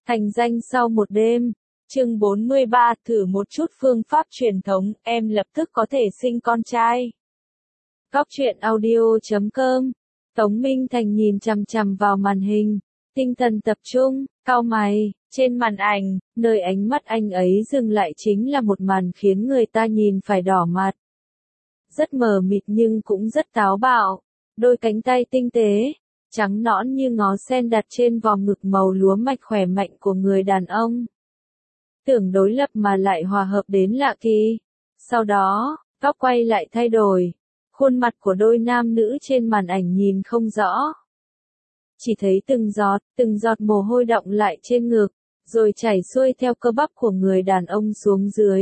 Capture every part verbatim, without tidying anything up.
Thành danh sau một đêm. Chương bốn mươi ba, thử một chút phương pháp truyền thống, em lập tức có thể sinh con trai. Góc truyện audio chấm com. Tống Minh Thành nhìn chằm chằm vào màn hình, tinh thần tập trung, cau mày, trên màn ảnh, nơi ánh mắt anh ấy dừng lại chính là một màn khiến người ta nhìn phải đỏ mặt. Rất mờ mịt nhưng cũng rất táo bạo, đôi cánh tay tinh tế, trắng nõn như ngó sen đặt trên vòng ngực màu lúa mạch khỏe mạnh của người đàn ông. Tưởng đối lập mà lại hòa hợp đến lạ kỳ. Sau đó, góc quay lại thay đổi. Khuôn mặt của đôi nam nữ trên màn ảnh nhìn không rõ. Chỉ thấy từng giọt, từng giọt mồ hôi đọng lại trên ngực, rồi chảy xuôi theo cơ bắp của người đàn ông xuống dưới.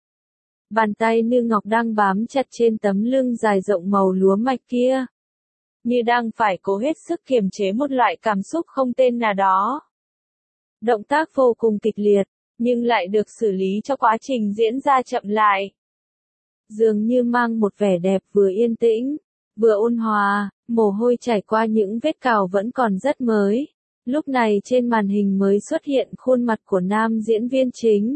Bàn tay như ngọc đang bám chặt trên tấm lưng dài rộng màu lúa mạch kia. Như đang phải cố hết sức kiềm chế một loại cảm xúc không tên nào đó. Động tác vô cùng kịch liệt, nhưng lại được xử lý cho quá trình diễn ra chậm lại. Dường như mang một vẻ đẹp vừa yên tĩnh, vừa ôn hòa, mồ hôi chảy qua những vết cào vẫn còn rất mới. Lúc này trên màn hình mới xuất hiện khuôn mặt của nam diễn viên chính.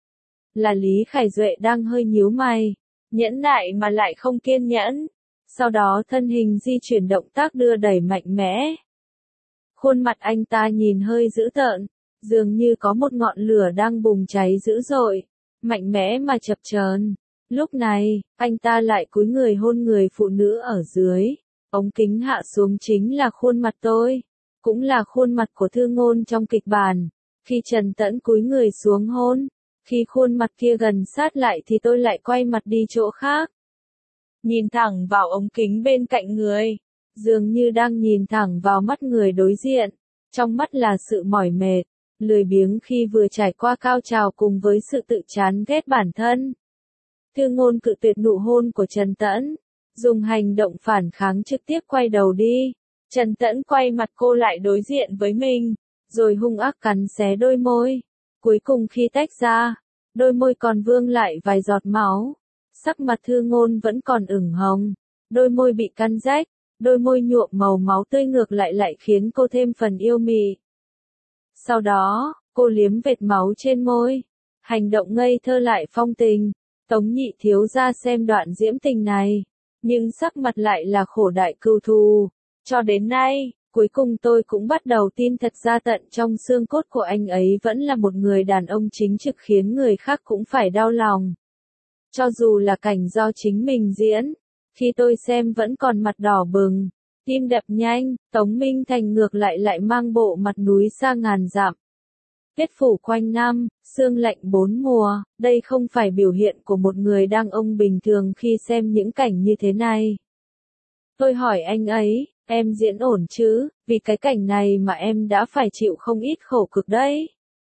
Là Lý Khải Duệ đang hơi nhíu mày, nhẫn nại mà lại không kiên nhẫn. Sau đó thân hình di chuyển động tác đưa đẩy mạnh mẽ. Khuôn mặt anh ta nhìn hơi dữ tợn, dường như có một ngọn lửa đang bùng cháy dữ dội, mạnh mẽ mà chập chờn. Lúc này, anh ta lại cúi người hôn người phụ nữ ở dưới. Ống kính hạ xuống chính là khuôn mặt tôi, cũng là khuôn mặt của Thư Ngôn trong kịch bản. Khi Trần Tẫn cúi người xuống hôn, khi khuôn mặt kia gần sát lại thì tôi lại quay mặt đi chỗ khác. Nhìn thẳng vào ống kính bên cạnh người, dường như đang nhìn thẳng vào mắt người đối diện. Trong mắt là sự mỏi mệt, lười biếng khi vừa trải qua cao trào cùng với sự tự chán ghét bản thân. Thư Ngôn cự tuyệt nụ hôn của Trần Tẫn, dùng hành động phản kháng trực tiếp quay đầu đi. Trần Tẫn quay mặt cô lại đối diện với mình, rồi hung ác cắn xé đôi môi. Cuối cùng khi tách ra, đôi môi còn vương lại vài giọt máu. Sắc mặt Thư Ngôn vẫn còn ửng hồng, đôi môi bị cắn rách, đôi môi nhuộm màu máu tươi ngược lại lại khiến cô thêm phần yêu mị. Sau đó, cô liếm vệt máu trên môi, hành động ngây thơ lại phong tình. Tống Nhị thiếu gia xem đoạn diễm tình này, nhưng sắc mặt lại là khổ đại cừu thù. Cho đến nay, cuối cùng tôi cũng bắt đầu tin thật ra tận trong xương cốt của anh ấy vẫn là một người đàn ông chính trực khiến người khác cũng phải đau lòng. Cho dù là cảnh do chính mình diễn, khi tôi xem vẫn còn mặt đỏ bừng, tim đập nhanh. Tống Minh Thành ngược lại lại mang bộ mặt núi xa ngàn dặm. Tuyết phủ quanh năm, sương lạnh bốn mùa, đây không phải biểu hiện của một người đàn ông bình thường khi xem những cảnh như thế này. Tôi hỏi anh ấy, em diễn ổn chứ, vì cái cảnh này mà em đã phải chịu không ít khổ cực đấy.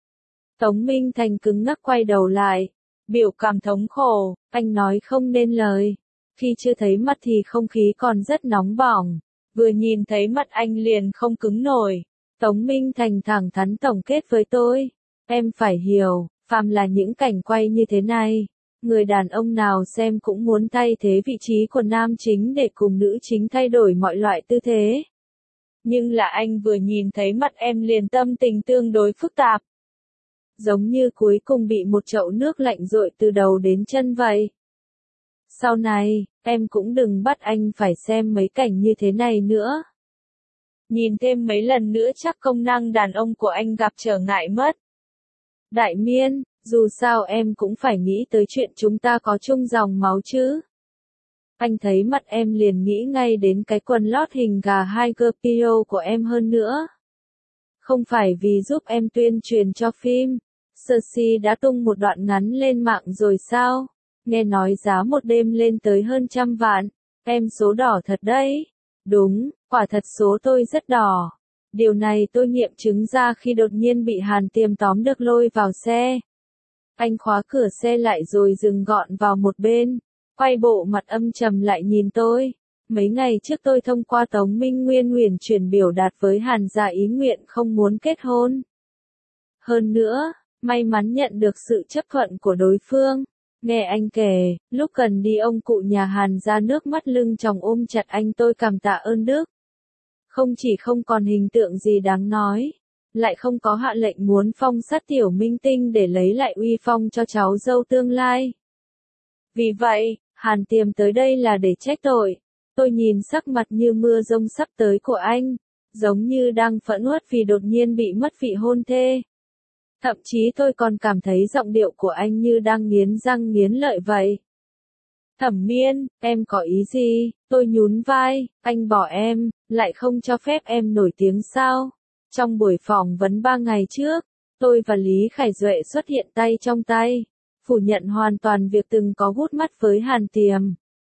Tống Minh Thành cứng ngắc quay đầu lại, biểu cảm thống khổ, anh nói không nên lời. Khi chưa thấy mặt thì không khí còn rất nóng bỏng, vừa nhìn thấy mặt anh liền không cứng nổi. Tống Minh Thành thẳng thắn tổng kết với tôi, em phải hiểu, phàm là những cảnh quay như thế này, người đàn ông nào xem cũng muốn thay thế vị trí của nam chính để cùng nữ chính thay đổi mọi loại tư thế. Nhưng là anh vừa nhìn thấy mặt em liền tâm tình tương đối phức tạp. Giống như cuối cùng bị một chậu nước lạnh dội từ đầu đến chân vậy. Sau này, em cũng đừng bắt anh phải xem mấy cảnh như thế này nữa. Nhìn thêm mấy lần nữa chắc công năng đàn ông của anh gặp trở ngại mất. Đại Miên, dù sao em cũng phải nghĩ tới chuyện chúng ta có chung dòng máu chứ. Anh thấy mặt em liền nghĩ ngay đến cái quần lót hình gà hai gờ pio của em hơn nữa. Không phải vì giúp em tuyên truyền cho phim, Cersei đã tung một đoạn ngắn lên mạng rồi sao? Nghe nói giá một đêm lên tới hơn trăm vạn, em số đỏ thật đấy. Đúng, quả thật số tôi rất đỏ. Điều này tôi nghiệm chứng ra khi đột nhiên bị Hàn Tiềm tóm được lôi vào xe. Anh khóa cửa xe lại rồi dừng gọn vào một bên, quay bộ mặt âm trầm lại nhìn tôi. Mấy ngày trước tôi thông qua Tống Minh Nguyên huyền chuyển biểu đạt với Hàn gia ý nguyện không muốn kết hôn. Hơn nữa, may mắn nhận được sự chấp thuận của đối phương. Nghe anh kể, lúc cần đi ông cụ nhà Hàn ra nước mắt lưng tròng ôm chặt anh tôi cảm tạ ơn đức. Không chỉ không còn hình tượng gì đáng nói, lại không có hạ lệnh muốn phong sát tiểu minh tinh để lấy lại uy phong cho cháu dâu tương lai. Vì vậy, Hàn Tiềm tới đây là để trách tội. Tôi nhìn sắc mặt như mưa rông sắp tới của anh, giống như đang phẫn uất vì đột nhiên bị mất vị hôn thê. Thậm chí tôi còn cảm thấy giọng điệu của anh như đang nghiến răng nghiến lợi vậy. Thẩm Miên, em có ý gì? Tôi nhún vai, anh bỏ em, lại không cho phép em nổi tiếng sao? Trong buổi phỏng vấn ba ngày trước, tôi và Lý Khải Duệ xuất hiện tay trong tay, phủ nhận hoàn toàn việc từng có gút mắt với Hàn Tiềm.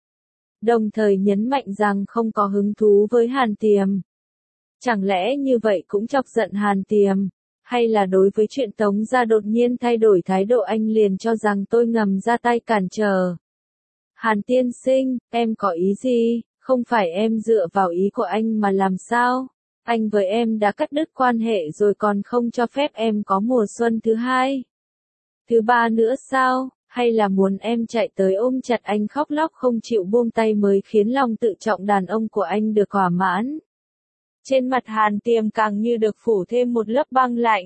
Đồng thời nhấn mạnh rằng không có hứng thú với Hàn Tiềm. Chẳng lẽ như vậy cũng chọc giận Hàn Tiềm? Hay là đối với chuyện Tống Gia đột nhiên thay đổi thái độ anh liền cho rằng tôi ngầm ra tay cản trở? Hàn tiên sinh, em có ý gì? Không phải em dựa vào ý của anh mà làm sao? Anh với em đã cắt đứt quan hệ rồi còn không cho phép em có mùa xuân thứ hai, thứ ba nữa sao? Hay là muốn em chạy tới ôm chặt anh khóc lóc không chịu buông tay mới khiến lòng tự trọng đàn ông của anh được thỏa mãn? Trên mặt Hàn Tiềm càng như được phủ thêm một lớp băng lạnh,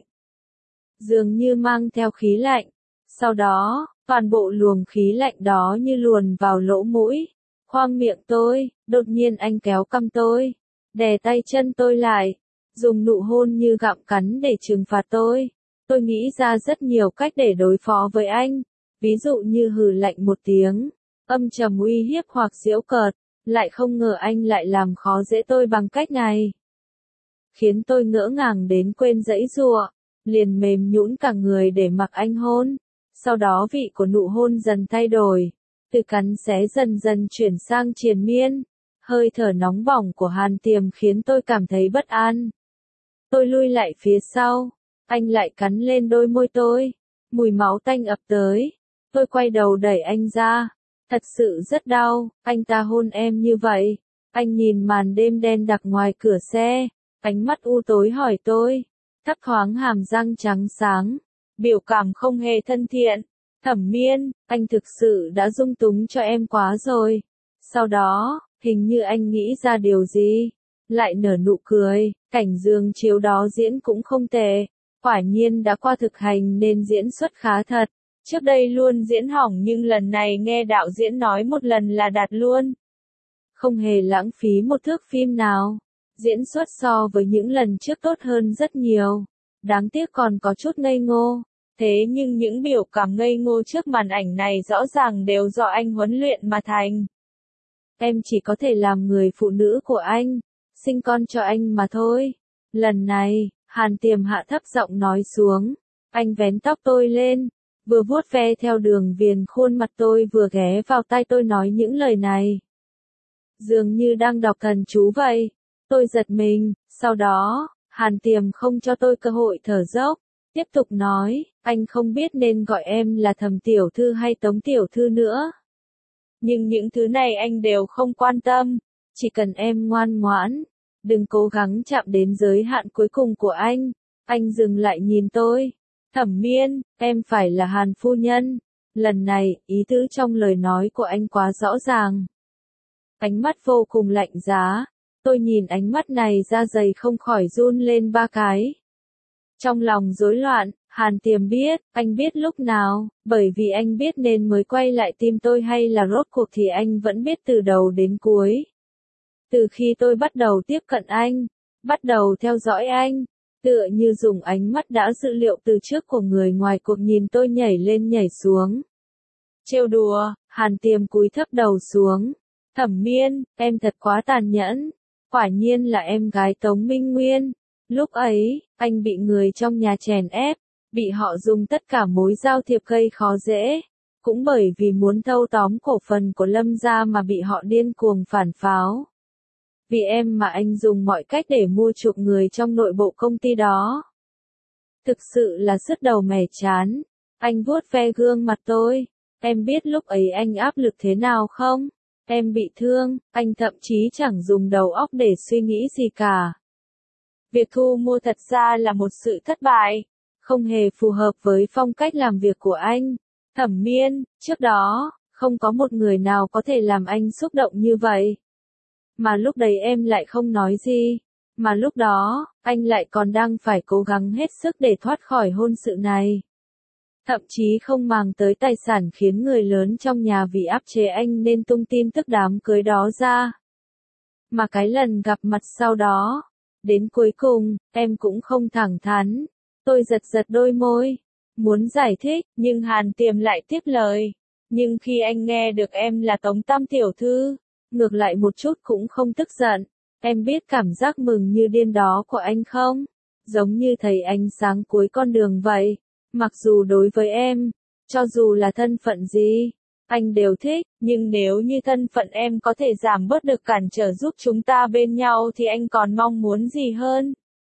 dường như mang theo khí lạnh. Sau đó, toàn bộ luồng khí lạnh đó như luồn vào lỗ mũi, khoang miệng tôi. Đột nhiên anh kéo cằm tôi, đè tay chân tôi lại, dùng nụ hôn như gặm cắn để trừng phạt tôi. Tôi nghĩ ra rất nhiều cách để đối phó với anh, ví dụ như hừ lạnh một tiếng, âm trầm uy hiếp hoặc giễu cợt, lại không ngờ anh lại làm khó dễ tôi bằng cách này. Khiến tôi ngỡ ngàng đến quên giãy giụa, liền mềm nhũn cả người để mặc anh hôn. Sau đó vị của nụ hôn dần thay đổi, từ cắn xé dần dần chuyển sang triền miên. Hơi thở nóng bỏng của Hàn Tiềm khiến tôi cảm thấy bất an. Tôi lui lại phía sau, anh lại cắn lên đôi môi tôi, mùi máu tanh ập tới. Tôi quay đầu đẩy anh ra, thật sự rất đau, anh ta hôn em như vậy. Anh nhìn màn đêm đen đặc ngoài cửa xe, ánh mắt u tối hỏi tôi, thấp thoáng hàm răng trắng sáng, biểu cảm không hề thân thiện. Thẩm Miên, anh thực sự đã dung túng cho em quá rồi. Sau đó, hình như anh nghĩ ra điều gì, lại nở nụ cười. Cảnh giường chiếu đó diễn cũng không tệ, quả nhiên đã qua thực hành nên diễn xuất khá thật. Trước đây luôn diễn hỏng nhưng lần này nghe đạo diễn nói một lần là đạt luôn. Không hề lãng phí một thước phim nào. Diễn xuất so với những lần trước tốt hơn rất nhiều. Đáng tiếc còn có chút ngây ngô. Thế nhưng những biểu cảm ngây ngô trước màn ảnh này rõ ràng đều do anh huấn luyện mà thành. Em chỉ có thể làm người phụ nữ của anh, sinh con cho anh mà thôi. Lần này, Hàn Tiềm hạ thấp giọng nói xuống. Anh vén tóc tôi lên, vừa vuốt ve theo đường viền khuôn mặt tôi vừa ghé vào tai tôi nói những lời này. Dường như đang đọc thần chú vậy. Tôi giật mình, sau đó, Hàn Tiềm không cho tôi cơ hội thở dốc. Tiếp tục nói, anh không biết nên gọi em là Thẩm tiểu thư hay Tống tiểu thư nữa. Nhưng những thứ này anh đều không quan tâm, chỉ cần em ngoan ngoãn, đừng cố gắng chạm đến giới hạn cuối cùng của anh. Anh dừng lại nhìn tôi. Thẩm Miên, em phải là Hàn phu nhân. Lần này, ý tứ trong lời nói của anh quá rõ ràng. Ánh mắt vô cùng lạnh giá. Tôi nhìn ánh mắt này da dày không khỏi run lên ba cái. Trong lòng rối loạn, Hàn Tiềm biết, anh biết lúc nào, bởi vì anh biết nên mới quay lại tìm tôi hay là rốt cuộc thì anh vẫn biết từ đầu đến cuối. Từ khi tôi bắt đầu tiếp cận anh, bắt đầu theo dõi anh, tựa như dùng ánh mắt đã dự liệu từ trước của người ngoài cuộc nhìn tôi nhảy lên nhảy xuống. Trêu đùa, Hàn Tiềm cúi thấp đầu xuống. Thẩm Miên, em thật quá tàn nhẫn. Quả nhiên là em gái Tống Minh Nguyên. Lúc ấy, anh bị người trong nhà chèn ép, bị họ dùng tất cả mối giao thiệp gây khó dễ. Cũng bởi vì muốn thâu tóm cổ phần của Lâm gia mà bị họ điên cuồng phản pháo. Vì em mà anh dùng mọi cách để mua chuộc người trong nội bộ công ty đó. Thực sự là sứt đầu mẻ chán. Anh vuốt ve gương mặt tôi. Em biết lúc ấy anh áp lực thế nào không? Em bị thương, anh thậm chí chẳng dùng đầu óc để suy nghĩ gì cả. Việc thu mua thật ra là một sự thất bại, không hề phù hợp với phong cách làm việc của anh. Thẩm Miên, trước đó, không có một người nào có thể làm anh xúc động như vậy. Mà lúc đấy em lại không nói gì. Mà lúc đó, anh lại còn đang phải cố gắng hết sức để thoát khỏi hôn sự này. Thậm chí không màng tới tài sản khiến người lớn trong nhà vì áp chế anh nên tung tin tức đám cưới đó ra. Mà cái lần gặp mặt sau đó, đến cuối cùng, em cũng không thẳng thắn. Tôi giật giật đôi môi, muốn giải thích, nhưng Hàn Tiềm lại tiếp lời. Nhưng khi anh nghe được em là Tống Tam tiểu thư, ngược lại một chút cũng không tức giận. Em biết cảm giác mừng như điên đó của anh không? Giống như thấy ánh sáng cuối con đường vậy. Mặc dù đối với em, cho dù là thân phận gì, anh đều thích, nhưng nếu như thân phận em có thể giảm bớt được cản trở giúp chúng ta bên nhau thì anh còn mong muốn gì hơn?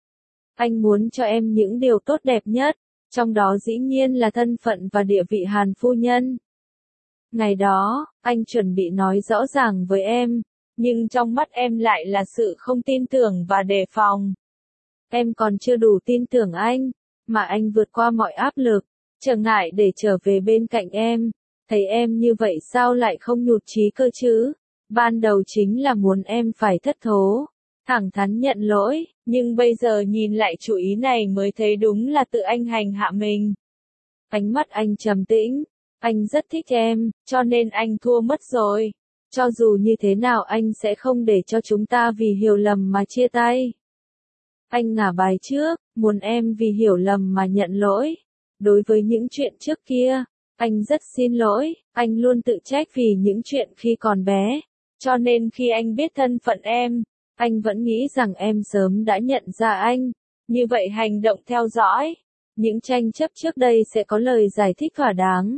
Anh muốn cho em những điều tốt đẹp nhất, trong đó dĩ nhiên là thân phận và địa vị Hàn phu nhân. Ngày đó, anh chuẩn bị nói rõ ràng với em, nhưng trong mắt em lại là sự không tin tưởng và đề phòng. Em còn chưa đủ tin tưởng anh, mà anh vượt qua mọi áp lực, trở ngại để trở về bên cạnh em. Thấy em như vậy sao lại không nhụt chí cơ chứ? Ban đầu chính là muốn em phải thất thố, thẳng thắn nhận lỗi, nhưng bây giờ nhìn lại chủ ý này mới thấy đúng là tự anh hành hạ mình. Ánh mắt anh trầm tĩnh, anh rất thích em, cho nên anh thua mất rồi. Cho dù như thế nào anh sẽ không để cho chúng ta vì hiểu lầm mà chia tay. Anh ngả bài trước, muốn em vì hiểu lầm mà nhận lỗi. Đối với những chuyện trước kia, anh rất xin lỗi, anh luôn tự trách vì những chuyện khi còn bé. Cho nên khi anh biết thân phận em, anh vẫn nghĩ rằng em sớm đã nhận ra anh. Như vậy hành động theo dõi, những tranh chấp trước đây sẽ có lời giải thích thỏa đáng.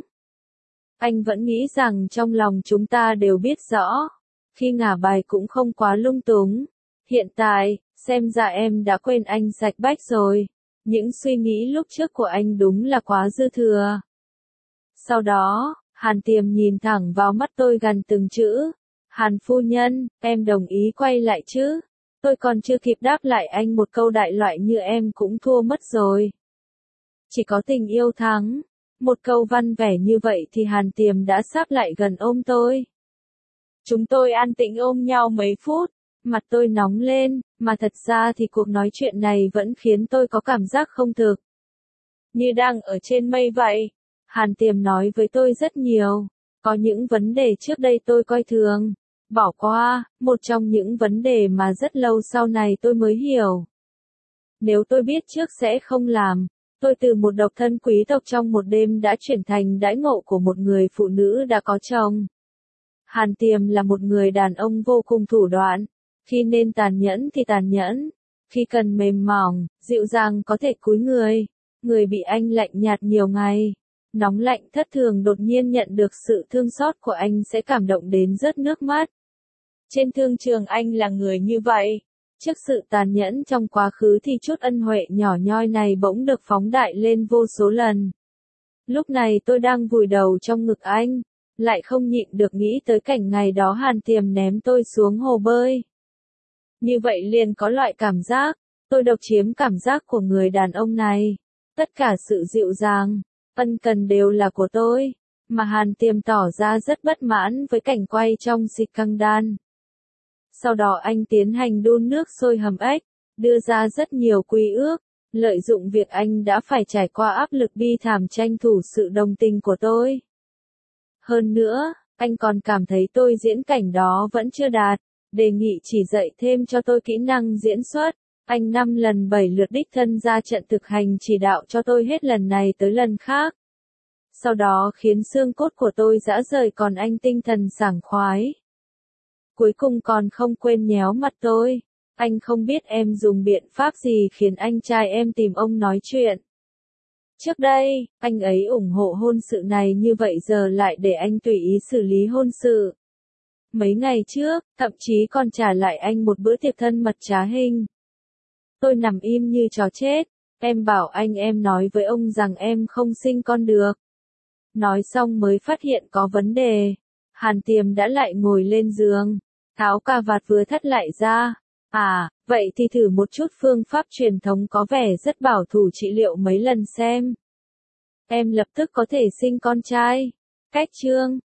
Anh vẫn nghĩ rằng trong lòng chúng ta đều biết rõ. Khi ngả bài cũng không quá lung túng. Hiện tại, xem ra em đã quên anh sạch bách rồi. Những suy nghĩ lúc trước của anh đúng là quá dư thừa. Sau đó, Hàn Tiềm nhìn thẳng vào mắt tôi gần từng chữ. Hàn phu nhân, em đồng ý quay lại chứ? Tôi còn chưa kịp đáp lại anh một câu đại loại như em cũng thua mất rồi. Chỉ có tình yêu thắng. Một câu văn vẻ như vậy thì Hàn Tiềm đã sáp lại gần ôm tôi. Chúng tôi an tĩnh ôm nhau mấy phút, mặt tôi nóng lên, mà thật ra thì cuộc nói chuyện này vẫn khiến tôi có cảm giác không thực. Như đang ở trên mây vậy. Hàn Tiềm nói với tôi rất nhiều. Có những vấn đề trước đây tôi coi thường, bỏ qua, một trong những vấn đề mà rất lâu sau này tôi mới hiểu. Nếu tôi biết trước sẽ không làm. Tôi từ một độc thân quý tộc trong một đêm đã chuyển thành đãi ngộ của một người phụ nữ đã có chồng. Hàn Tiềm là một người đàn ông vô cùng thủ đoạn. Khi nên tàn nhẫn thì tàn nhẫn. Khi cần mềm mỏng, dịu dàng có thể cúi người. Người bị anh lạnh nhạt nhiều ngày. Nóng lạnh thất thường đột nhiên nhận được sự thương xót của anh sẽ cảm động đến rớt nước mắt. Trên thương trường anh là người như vậy. Trước sự tàn nhẫn trong quá khứ thì chút ân huệ nhỏ nhoi này bỗng được phóng đại lên vô số lần. Lúc này tôi đang vùi đầu trong ngực anh, lại không nhịn được nghĩ tới cảnh ngày đó Hàn Tiềm ném tôi xuống hồ bơi. Như vậy liền có loại cảm giác, tôi độc chiếm cảm giác của người đàn ông này. Tất cả sự dịu dàng, ân cần đều là của tôi, mà Hàn Tiềm tỏ ra rất bất mãn với cảnh quay trong Skandal. Sau đó anh tiến hành đun nước sôi hầm ếch, đưa ra rất nhiều quy ước, lợi dụng việc anh đã phải trải qua áp lực bi thảm tranh thủ sự đồng tình của tôi. Hơn nữa, anh còn cảm thấy tôi diễn cảnh đó vẫn chưa đạt, đề nghị chỉ dạy thêm cho tôi kỹ năng diễn xuất. Anh năm lần bảy lượt đích thân ra trận thực hành chỉ đạo cho tôi hết lần này tới lần khác. Sau đó khiến xương cốt của tôi rã rời còn anh tinh thần sảng khoái. Cuối cùng còn không quên nhéo mặt tôi. Anh không biết em dùng biện pháp gì khiến anh trai em tìm ông nói chuyện. Trước đây, anh ấy ủng hộ hôn sự này như vậy giờ lại để anh tùy ý xử lý hôn sự. Mấy ngày trước, thậm chí còn trả lại anh một bữa tiệc thân mật trá hình. Tôi nằm im như chó chết. Em bảo anh em nói với ông rằng em không sinh con được. Nói xong mới phát hiện có vấn đề. Hàn Tiềm đã lại ngồi lên giường, tháo cà vạt vừa thắt lại ra. À, vậy thì thử một chút phương pháp truyền thống có vẻ rất bảo thủ trị liệu mấy lần xem. Em lập tức có thể sinh con trai. Cách chương